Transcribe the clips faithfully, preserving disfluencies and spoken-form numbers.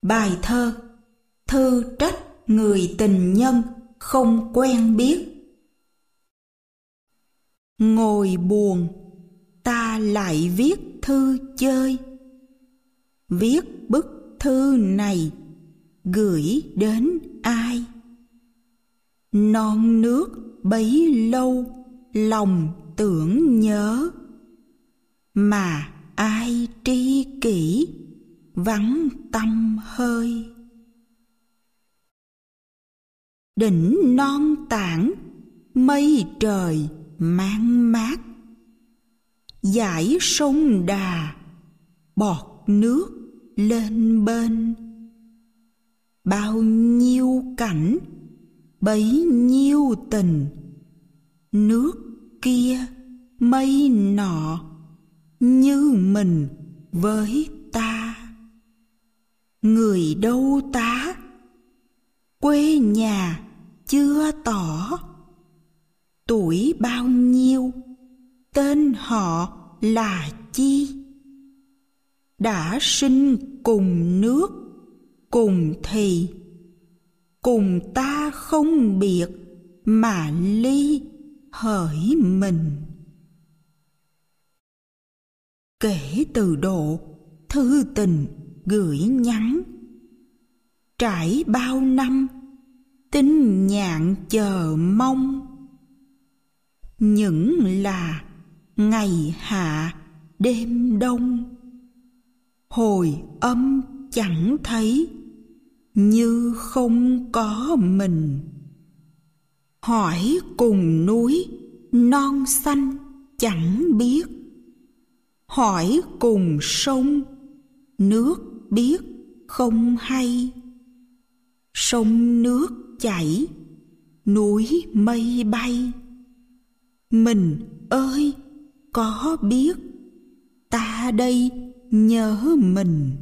Bài thơ Thư trách người tình nhân không quen biết. Ngồi buồn, ta lại viết thư chơi. Viết bức thư này gửi đến ai? Non nước bấy lâu lòng tưởng nhớ, mà ai tri kỷ vắng tăm hơi. Đỉnh non tảng mây trời mang mát, dải sông Đà bọt nước lên bên. Bao nhiêu cảnh bấy nhiêu tình, nước kia mây nọ như mình với ta. Người đâu tá, quê nhà chưa tỏ, tuổi bao nhiêu, tên họ là chi? Đã sinh cùng nước, cùng thì, cùng ta không biệt mà ly hỡi mình. Kể từ độ thư tình gửi nhắn, trải bao năm tin nhạn chờ mong. Những là ngày hạ đêm đông, hồi âm chẳng thấy như không có mình. Hỏi cùng núi non xanh chẳng biết, hỏi cùng sông nước biết không hay. Sông nước chảy, núi mây bay, mình ơi có biết ta đây nhớ mình.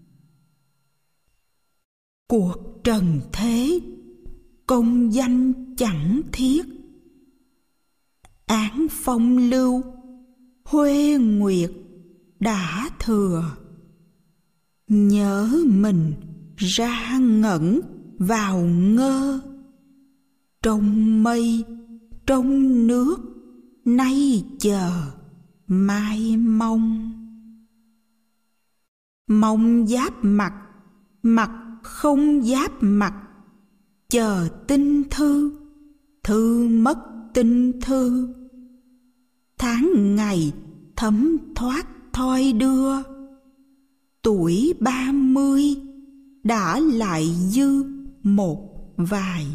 Cuộc trần thế công danh chẳng thiết, án phong lưu huê nguyệt đã thừa. Nhớ mình ra ngẩn vào ngơ, trong mây trong nước nay chờ mai mong. Mong giáp mặt, mặt không giáp mặt, chờ tin thư, thư mất tin thư. Tháng ngày thấm thoát thoi đưa, tuổi ba mươi đã lại dư một vài.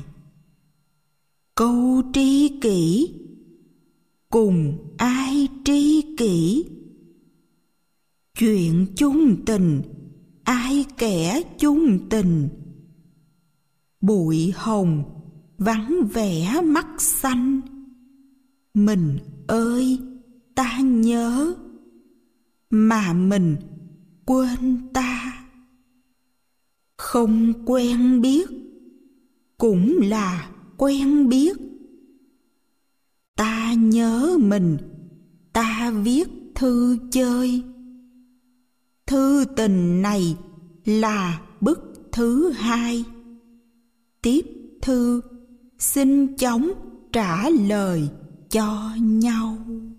Câu tri kỷ, cùng ai tri kỷ? Chuyện chung tình, ai kẻ chung tình? Bụi hồng vắng vẻ mắt xanh, mình ơi ta nhớ, mà mình quên ta. Không quen biết cũng là quen biết, ta nhớ mình, ta viết thư chơi. Thư tình này là bức thứ hai, tiếp thư xin chóng trả lời cho nhau.